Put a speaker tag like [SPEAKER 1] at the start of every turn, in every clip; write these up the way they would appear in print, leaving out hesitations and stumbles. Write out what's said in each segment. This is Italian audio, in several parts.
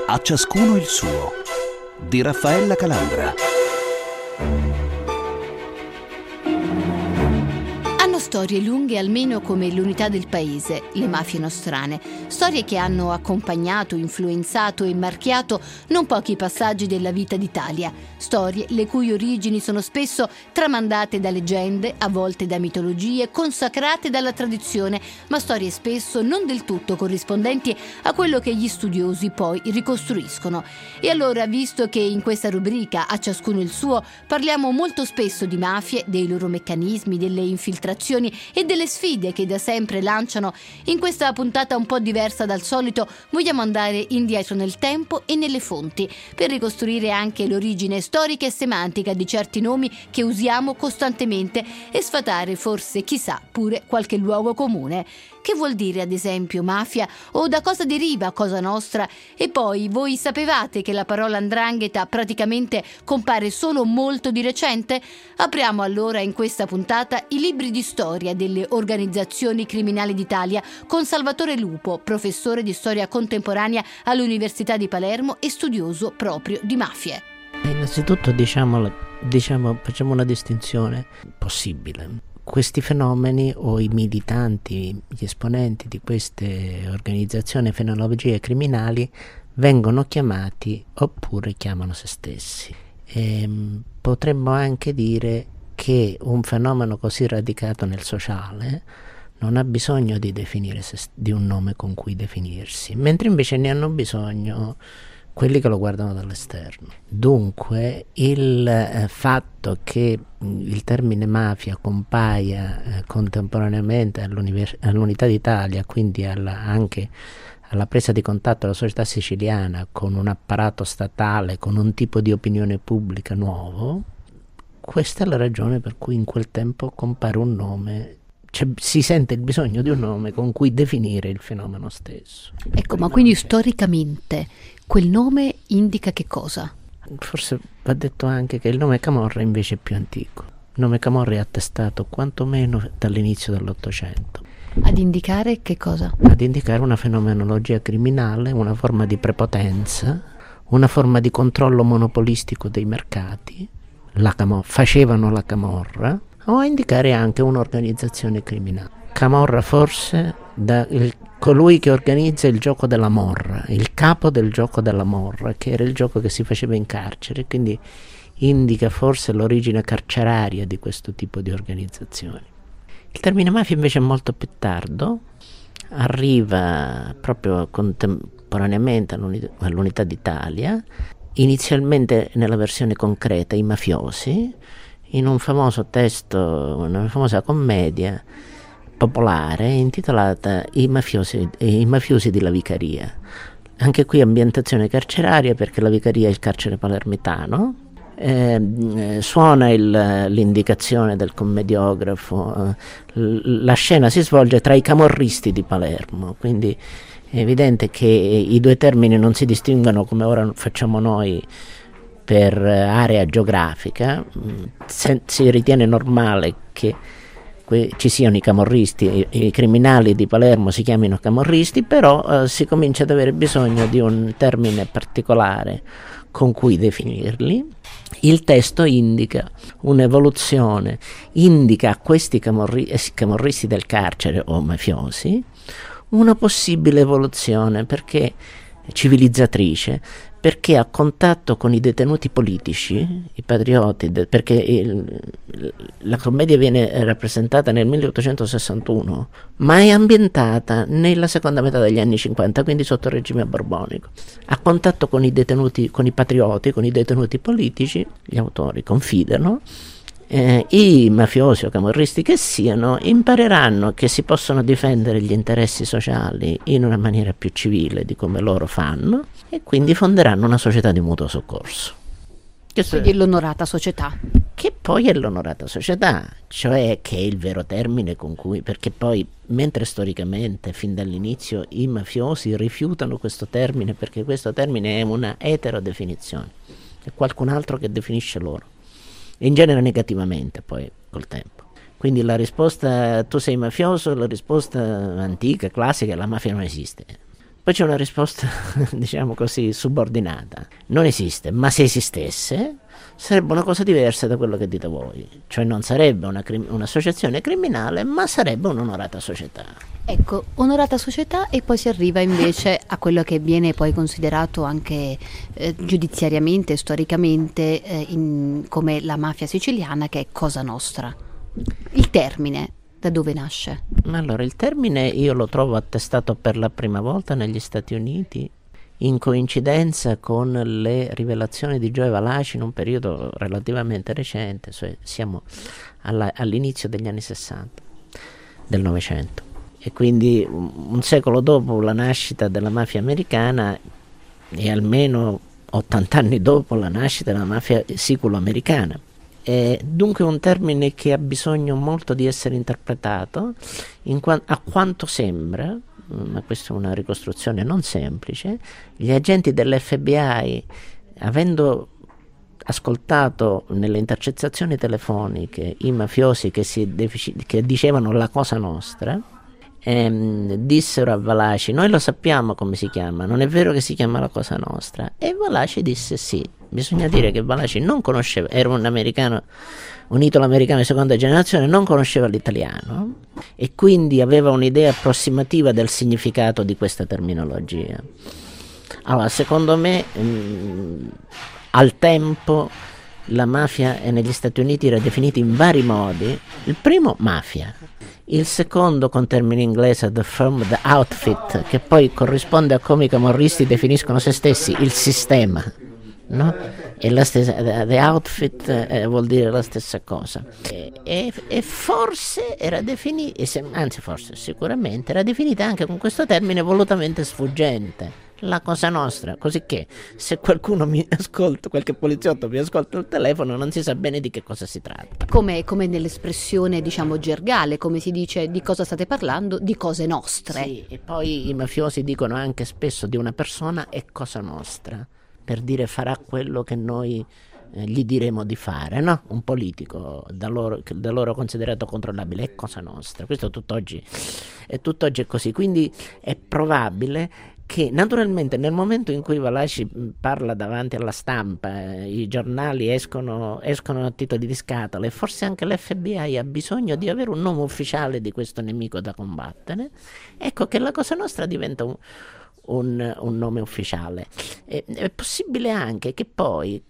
[SPEAKER 1] A ciascuno il suo, di Raffaella Calandra.
[SPEAKER 2] Storie lunghe almeno come l'unità del paese, le mafie nostrane. Storie che hanno accompagnato, influenzato e marchiato non pochi passaggi della vita d'Italia. Storie le cui origini sono spesso tramandate da leggende, a volte da mitologie, consacrate dalla tradizione, ma storie spesso non del tutto corrispondenti a quello che gli studiosi poi ricostruiscono. E allora, visto che in questa rubrica A ciascuno il suo parliamo molto spesso di mafie, dei loro meccanismi, delle infiltrazioni e delle sfide che da sempre lanciano, in questa puntata un po' diversa dal solito vogliamo andare indietro nel tempo e nelle fonti per ricostruire anche l'origine storica e semantica di certi nomi che usiamo costantemente e sfatare forse, chissà, pure qualche luogo comune. Che vuol dire ad esempio mafia o da cosa deriva Cosa Nostra? E poi voi sapevate che la parola 'ndrangheta praticamente compare solo molto di recente? Apriamo allora in questa puntata i libri di storia delle organizzazioni criminali d'Italia con Salvatore Lupo, professore di storia contemporanea all'Università di Palermo e studioso proprio di mafie.
[SPEAKER 3] Innanzitutto facciamo una distinzione possibile. Questi fenomeni o i militanti, gli esponenti di queste organizzazioni e fenologie criminali vengono chiamati oppure chiamano se stessi. Potremmo anche dire che un fenomeno così radicato nel sociale non ha bisogno di definire di un nome con cui definirsi, mentre invece ne hanno bisogno quelli che lo guardano dall'esterno. Dunque il fatto che il termine mafia compaia contemporaneamente all'Unità d'Italia, quindi anche alla presa di contatto della società siciliana con un apparato statale, con un tipo di opinione pubblica nuovo, questa è la ragione per cui in quel tempo compare un nome, cioè si sente il bisogno di un nome con cui definire il fenomeno stesso.
[SPEAKER 2] Ecco, ma quindi storicamente quel nome indica che cosa?
[SPEAKER 3] Forse va detto anche che il nome Camorra invece è più antico. Il nome Camorra è attestato quantomeno dall'inizio dell'Ottocento.
[SPEAKER 2] Ad indicare che cosa?
[SPEAKER 3] Ad indicare una fenomenologia criminale, una forma di prepotenza, una forma di controllo monopolistico dei mercati. Facevano la camorra, o a indicare anche un'organizzazione criminale. Camorra forse colui che organizza il gioco della morra, il capo del gioco della morra, che era il gioco che si faceva in carcere, quindi indica forse l'origine carceraria di questo tipo di organizzazioni. Il termine mafia invece è molto più tardo, arriva proprio contemporaneamente all'Unità d'Italia, inizialmente nella versione concreta i mafiosi, in un famoso testo, una famosa commedia popolare intitolata I mafiosi di La Vicaria. Anche qui ambientazione carceraria, perché La Vicaria è il carcere palermitano. Suona l'indicazione del commediografo, la scena si svolge tra i camorristi di Palermo, quindi è evidente che i due termini non si distinguono come ora facciamo noi per area geografica. Si ritiene normale che ci siano i camorristi, i criminali di Palermo si chiamino camorristi, però si comincia ad avere bisogno di un termine particolare con cui definirli. Il testo indica un'evoluzione, indica a questi camorristi del carcere o mafiosi una possibile evoluzione civilizzatrice, perché a contatto con i detenuti politici, i patrioti, perché la commedia viene rappresentata nel 1861, ma è ambientata nella seconda metà degli anni 50, quindi sotto il regime borbonico. A contatto con i detenuti, con i patrioti, con i detenuti politici, gli autori confidano, i mafiosi o camorristi che siano impareranno che si possono difendere gli interessi sociali in una maniera più civile di come loro fanno, e quindi fonderanno una società di mutuo soccorso.
[SPEAKER 2] Quindi l'onorata società.
[SPEAKER 3] Che poi è l'onorata società, cioè che è il vero termine con cui, perché poi mentre storicamente fin dall'inizio i mafiosi rifiutano questo termine, perché questo termine è una eterodefinizione, è qualcun altro che definisce loro, in genere negativamente poi col tempo. Quindi la risposta tu sei mafioso, la risposta antica, classica è la mafia non esiste. Poi c'è una risposta, diciamo così, subordinata. Non esiste, ma se esistesse sarebbe una cosa diversa da quello che dite voi. Cioè non sarebbe un'associazione criminale, ma sarebbe un'onorata società.
[SPEAKER 2] Ecco, onorata società, e poi si arriva invece a quello che viene poi considerato anche giudiziariamente, storicamente, come la mafia siciliana, che è Cosa Nostra. Il termine, da dove nasce?
[SPEAKER 3] Allora, il termine io lo trovo attestato per la prima volta negli Stati Uniti, in coincidenza con le rivelazioni di Joe Valachi in un periodo relativamente recente, cioè siamo all'inizio degli anni 60 del Novecento, e quindi un secolo dopo la nascita della mafia americana e almeno 80 anni dopo la nascita della mafia siculo-americana. È dunque un termine che ha bisogno molto di essere interpretato a quanto sembra, ma questa è una ricostruzione non semplice, gli agenti dell'FBI, avendo ascoltato nelle intercettazioni telefoniche i mafiosi che dicevano la Cosa Nostra, dissero a Valachi: noi lo sappiamo come si chiama, non è vero che si chiama la Cosa Nostra? E Valachi disse sì. Bisogna dire che Valachi non conosceva, era un americano, un italo-americano di seconda generazione, non conosceva l'italiano e quindi aveva un'idea approssimativa del significato di questa terminologia. Allora, secondo me, al tempo la mafia negli Stati Uniti era definita in vari modi. Il primo, mafia. Il secondo, con termine inglese, the firm, the outfit, che poi corrisponde a come i camorristi definiscono se stessi, il sistema. No? E la stessa, the outfit vuol dire la stessa cosa, e forse era definita, anzi forse sicuramente era definita anche con questo termine volutamente sfuggente, la Cosa Nostra, così che se qualcuno mi ascolta, qualche poliziotto mi ascolta il telefono, non si sa bene di che cosa si tratta.
[SPEAKER 2] Come nell'espressione, diciamo, gergale, come si dice: di cosa state parlando? Di cose nostre.
[SPEAKER 3] Sì, e poi i mafiosi dicono anche spesso di una persona è Cosa Nostra, per dire farà quello che noi gli diremo di fare, no? Un politico da loro considerato controllabile è Cosa Nostra. Questo tutt'oggi è così, quindi è probabile che naturalmente nel momento in cui Valachi parla davanti alla stampa, i giornali escono a titoli di scatola, e forse anche l'FBI ha bisogno di avere un nome ufficiale di questo nemico da combattere, ecco che la Cosa Nostra diventa un nome ufficiale. È possibile anche che poi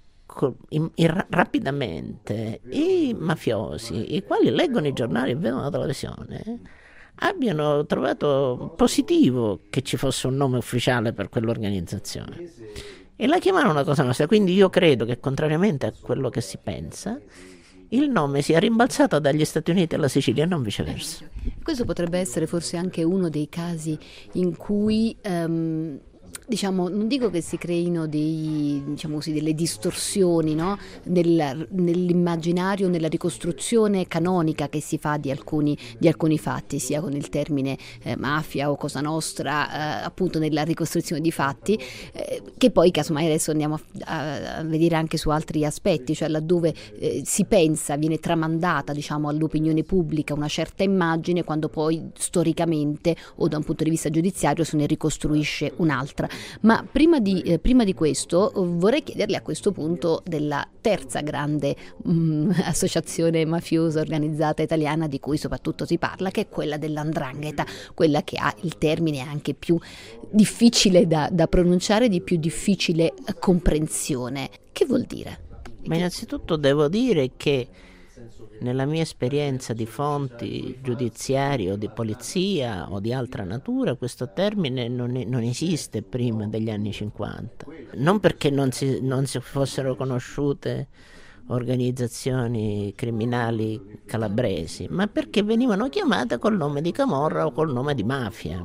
[SPEAKER 3] rapidamente i mafiosi, i quali leggono i giornali e vedono la televisione, abbiano trovato positivo che ci fosse un nome ufficiale per quell'organizzazione e la chiamarono la Cosa Nostra. Quindi io credo che, contrariamente a quello che si pensa, il nome sia rimbalzato dagli Stati Uniti alla Sicilia e non viceversa.
[SPEAKER 2] Questo potrebbe essere forse anche uno dei casi in cui diciamo, non dico che si creino delle distorsioni, no? Nell'immaginario, nella ricostruzione canonica che si fa di alcuni fatti, sia con il termine mafia o Cosa Nostra, appunto nella ricostruzione di fatti, che poi casomai adesso andiamo a vedere anche su altri aspetti, cioè laddove si pensa, viene tramandata, diciamo, all'opinione pubblica una certa immagine, quando poi storicamente o da un punto di vista giudiziario se ne ricostruisce un'altra. Ma prima di questo vorrei chiederle a questo punto della terza grande associazione mafiosa organizzata italiana di cui soprattutto si parla, che è quella dell''ndrangheta, quella che ha il termine anche più difficile da pronunciare, di più difficile comprensione. Che vuol dire?
[SPEAKER 3] Ma innanzitutto devo dire che nella mia esperienza di fonti giudiziarie o di polizia o di altra natura, questo termine non esiste prima degli anni 50. Non perché non si fossero conosciute organizzazioni criminali calabresi, ma perché venivano chiamate col nome di camorra o col nome di mafia.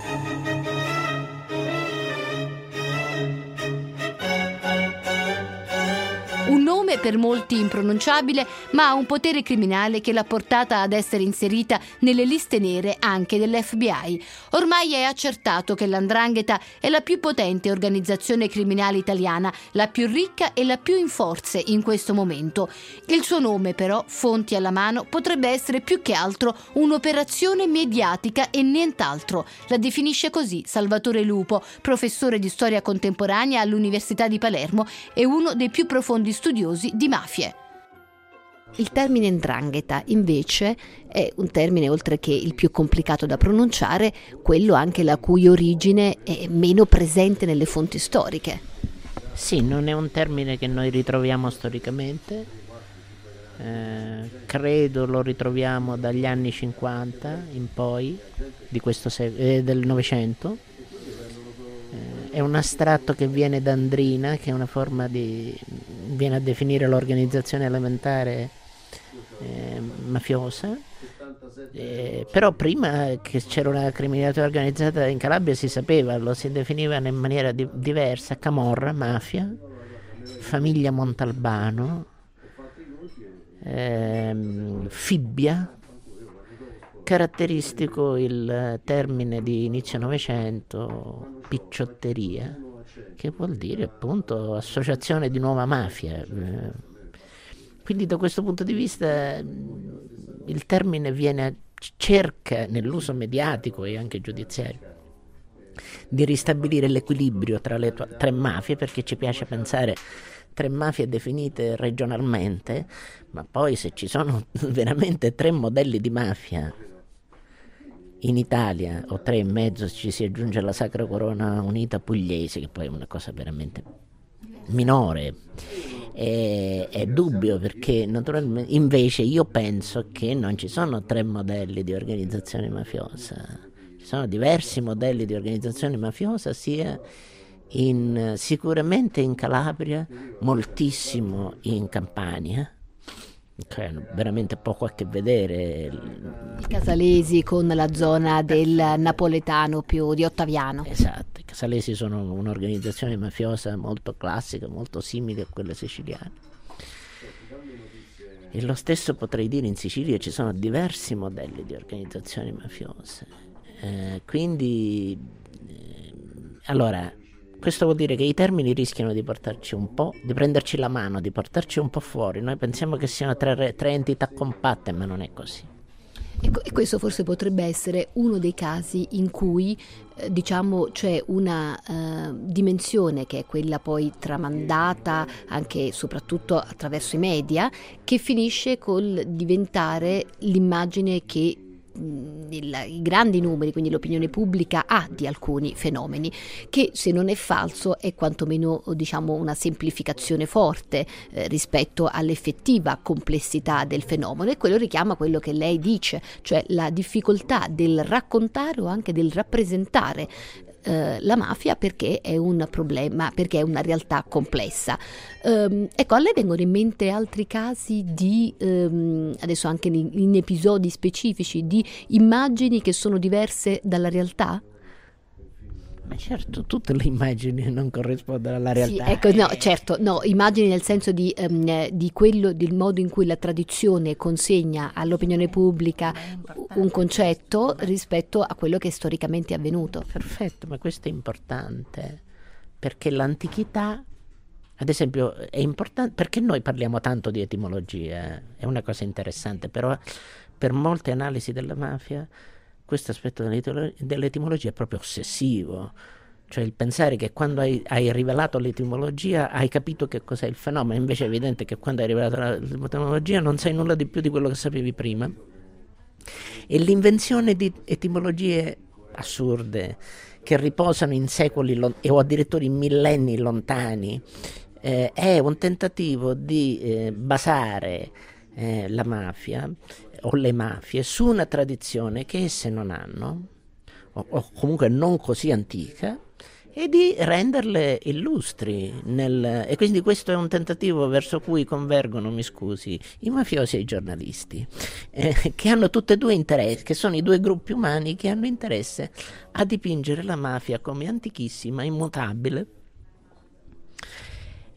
[SPEAKER 2] Un nome per molti impronunciabile, ma ha un potere criminale che l'ha portata ad essere inserita nelle liste nere anche dell'FBI. Ormai è accertato che l''ndrangheta è la più potente organizzazione criminale italiana, la più ricca e la più in forze in questo momento. Il suo nome, però, fonti alla mano, potrebbe essere più che altro un'operazione mediatica e nient'altro. La definisce così Salvatore Lupo, professore di storia contemporanea all'Università di Palermo e uno dei più profondi studiosi di mafie. Il termine 'ndrangheta, invece, è un termine, oltre che il più complicato da pronunciare, quello anche la cui origine è meno presente nelle fonti storiche.
[SPEAKER 3] Sì, non è un termine che noi ritroviamo storicamente, credo lo ritroviamo dagli anni 50 in poi, di questo del Novecento. È un astratto che viene da andrina, che è una forma viene a definire l'organizzazione elementare mafiosa, però prima che c'era una criminalità organizzata in Calabria si sapeva, lo si definiva in maniera diversa: camorra, mafia, famiglia Montalbano, fibbia. Caratteristico il termine di inizio Novecento, picciotteria, che vuol dire appunto associazione di nuova mafia. Quindi da questo punto di vista il termine cerca nell'uso mediatico e anche giudiziario di ristabilire l'equilibrio tra le tre mafie, perché ci piace pensare tre mafie definite regionalmente, ma poi se ci sono veramente tre modelli di mafia in Italia, o tre e mezzo, ci si aggiunge la Sacra Corona Unita pugliese, che poi è una cosa veramente minore. È dubbio, perché naturalmente invece io penso che non ci sono tre modelli di organizzazione mafiosa, ci sono diversi modelli di organizzazione mafiosa, sia sicuramente in Calabria, moltissimo in Campania, che hanno veramente poco a che vedere.
[SPEAKER 2] I casalesi con la zona del napoletano più di Ottaviano.
[SPEAKER 3] Esatto, i casalesi sono un'organizzazione mafiosa molto classica, molto simile a quella siciliana. E lo stesso potrei dire in Sicilia, ci sono diversi modelli di organizzazioni mafiose. Allora, questo vuol dire che i termini rischiano di portarci un po', di prenderci la mano, di portarci un po' fuori. Noi pensiamo che siano tre entità compatte, ma non è così.
[SPEAKER 2] E questo forse potrebbe essere uno dei casi in cui c'è una dimensione, che è quella poi tramandata anche e soprattutto attraverso i media, che finisce col diventare l'immagine che i grandi numeri, quindi l'opinione pubblica, ha di alcuni fenomeni, che se non è falso è quantomeno una semplificazione forte rispetto all'effettiva complessità del fenomeno, e quello richiama quello che lei dice, cioè la difficoltà del raccontare o anche del rappresentare la mafia, perché è un problema, perché è una realtà complessa. Ecco, a lei vengono in mente altri casi di adesso anche in episodi specifici, di immagini che sono diverse dalla realtà?
[SPEAKER 3] Ma certo, tutte le immagini non corrispondono alla realtà.
[SPEAKER 2] Sì, ecco, no, certo, no, immagini nel senso di quello, del modo in cui la tradizione consegna all'opinione pubblica un concetto rispetto a quello che è storicamente avvenuto.
[SPEAKER 3] Perfetto, ma questo è importante, perché l'antichità, ad esempio, è importante, perché noi parliamo tanto di etimologia, è una cosa interessante, però per molte analisi della mafia questo aspetto dell'etimologia è proprio ossessivo, cioè il pensare che quando hai rivelato l'etimologia hai capito che cos'è il fenomeno. Invece è evidente che quando hai rivelato l'etimologia non sai nulla di più di quello che sapevi prima, e l'invenzione di etimologie assurde che riposano in secoli o addirittura in millenni lontani è un tentativo di basare la mafia o le mafie su una tradizione che esse non hanno, o comunque non così antica, e di renderle illustri. E quindi questo è un tentativo verso cui convergono, mi scusi, i mafiosi e i giornalisti, che hanno tutti e due interessi, che sono i due gruppi umani che hanno interesse a dipingere la mafia come antichissima, immutabile,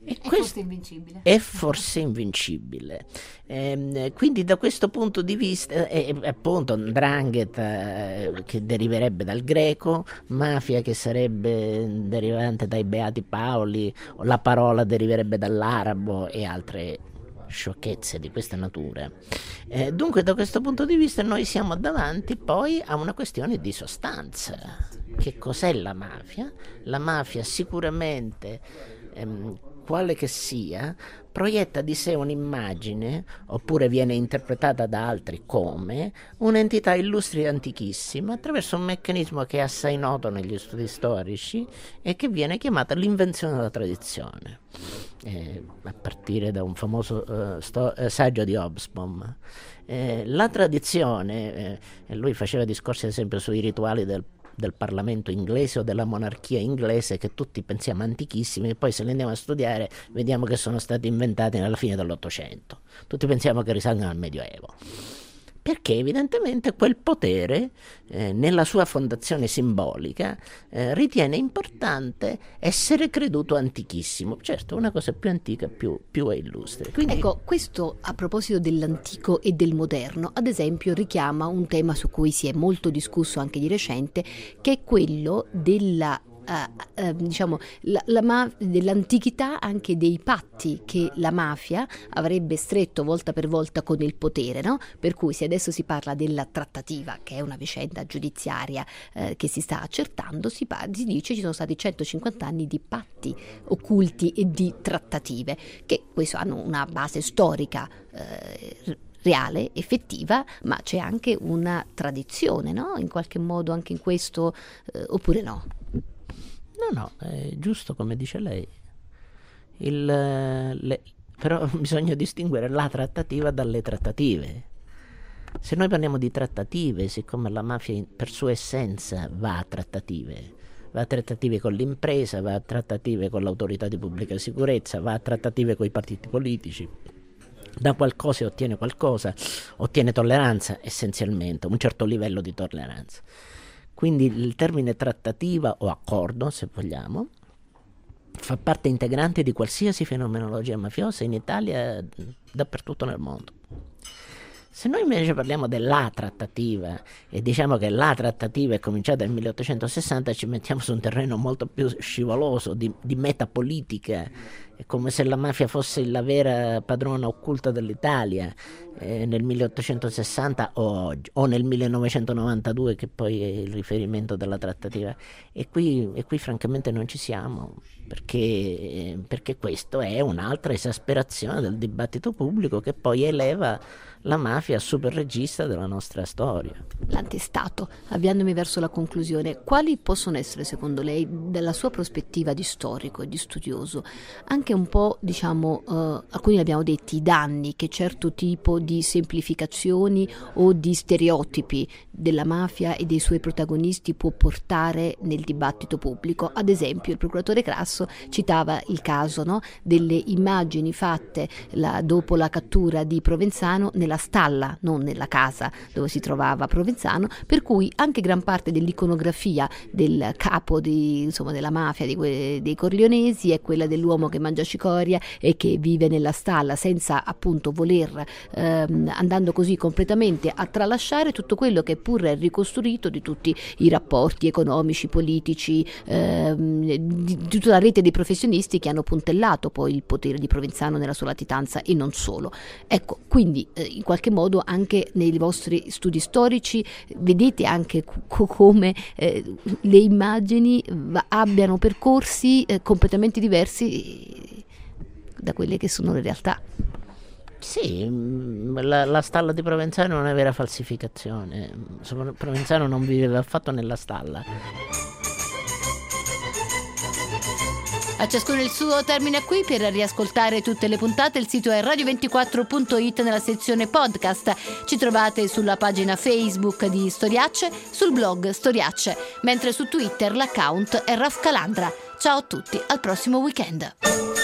[SPEAKER 2] Forse invincibile.
[SPEAKER 3] È forse invincibile. Quindi da questo punto di vista, appunto, 'ndrangheta che deriverebbe dal greco, mafia che sarebbe derivante dai Beati Paoli, o la parola deriverebbe dall'arabo e altre sciocchezze di questa natura. Dunque da questo punto di vista noi siamo davanti poi a una questione di sostanza. Che cos'è la mafia? La mafia sicuramente, quale che sia, proietta di sé un'immagine, oppure viene interpretata da altri come un'entità illustre e antichissima attraverso un meccanismo che è assai noto negli studi storici e che viene chiamata l'invenzione della tradizione, a partire da un famoso saggio di Hobsbawm. La tradizione, lui faceva discorsi ad esempio sui rituali del Parlamento inglese o della monarchia inglese, che tutti pensiamo antichissimi, e poi se li andiamo a studiare vediamo che sono stati inventati nella fine dell'Ottocento. Tutti pensiamo che risalgano al Medioevo, perché evidentemente quel potere, nella sua fondazione simbolica, ritiene importante essere creduto antichissimo. Certo, una cosa più antica più è illustre. Quindi...
[SPEAKER 2] Ecco, questo a proposito dell'antico e del moderno, ad esempio richiama un tema su cui si è molto discusso anche di recente, che è quello della dell'antichità, anche dei patti che la mafia avrebbe stretto volta per volta con il potere, no? Per cui se adesso si parla della trattativa, che è una vicenda giudiziaria che si sta accertando, si dice ci sono stati 150 anni di patti occulti e di trattative, che questo hanno una base storica reale, effettiva, ma c'è anche una tradizione, no? In qualche modo anche in questo, oppure no?
[SPEAKER 3] No, è giusto come dice lei. Però bisogna distinguere la trattativa dalle trattative. Se noi parliamo di trattative, siccome la mafia per sua essenza va a trattative con l'impresa, va a trattative con l'autorità di pubblica sicurezza, va a trattative con i partiti politici, da qualcosa ottiene qualcosa, ottiene tolleranza essenzialmente, un certo livello di tolleranza. Quindi il termine trattativa o accordo, se vogliamo, fa parte integrante di qualsiasi fenomenologia mafiosa in Italia, dappertutto nel mondo. Se noi invece parliamo della trattativa e diciamo che la trattativa è cominciata nel 1860, ci mettiamo su un terreno molto più scivoloso di metapolitica. È come se la mafia fosse la vera padrona occulta dell'Italia nel 1860 o oggi, o nel 1992, che poi è il riferimento della trattativa. E qui francamente non ci siamo, perché questo è un'altra esasperazione del dibattito pubblico che poi eleva la mafia a superregista della nostra storia.
[SPEAKER 2] L'antestato, avviandomi verso la conclusione, quali possono essere secondo lei, dalla sua prospettiva di storico e di studioso, anche un po', alcuni abbiamo detti, i danni che certo tipo di semplificazioni o di stereotipi della mafia e dei suoi protagonisti può portare nel dibattito pubblico? Ad esempio il procuratore Crasso citava il caso, no, delle immagini fatte dopo la cattura di Provenzano nella stalla, non nella casa dove si trovava Provenzano, per cui anche gran parte dell'iconografia del capo della mafia dei Corleonesi è quella dell'uomo che mangia cicoria e che vive nella stalla, senza appunto voler andando così completamente a tralasciare tutto quello che pur è ricostruito di tutti i rapporti economici, politici, di tutta la rete dei professionisti che hanno puntellato poi il potere di Provenzano nella sua latitanza e non solo. Ecco, quindi in qualche modo anche nei vostri studi storici vedete anche come le immagini abbiano percorsi completamente diversi da quelle che sono le realtà.
[SPEAKER 3] Sì, la stalla di Provenzano è una vera falsificazione. Provenzano non viveva affatto nella stalla.
[SPEAKER 2] A ciascuno il suo, termina qui. Per riascoltare tutte le puntate il sito è radio24.it nella sezione podcast. Ci trovate sulla pagina Facebook di Storiacce, sul blog Storiacce, mentre su Twitter l'account è Raf Calandra. Ciao a tutti, al prossimo weekend.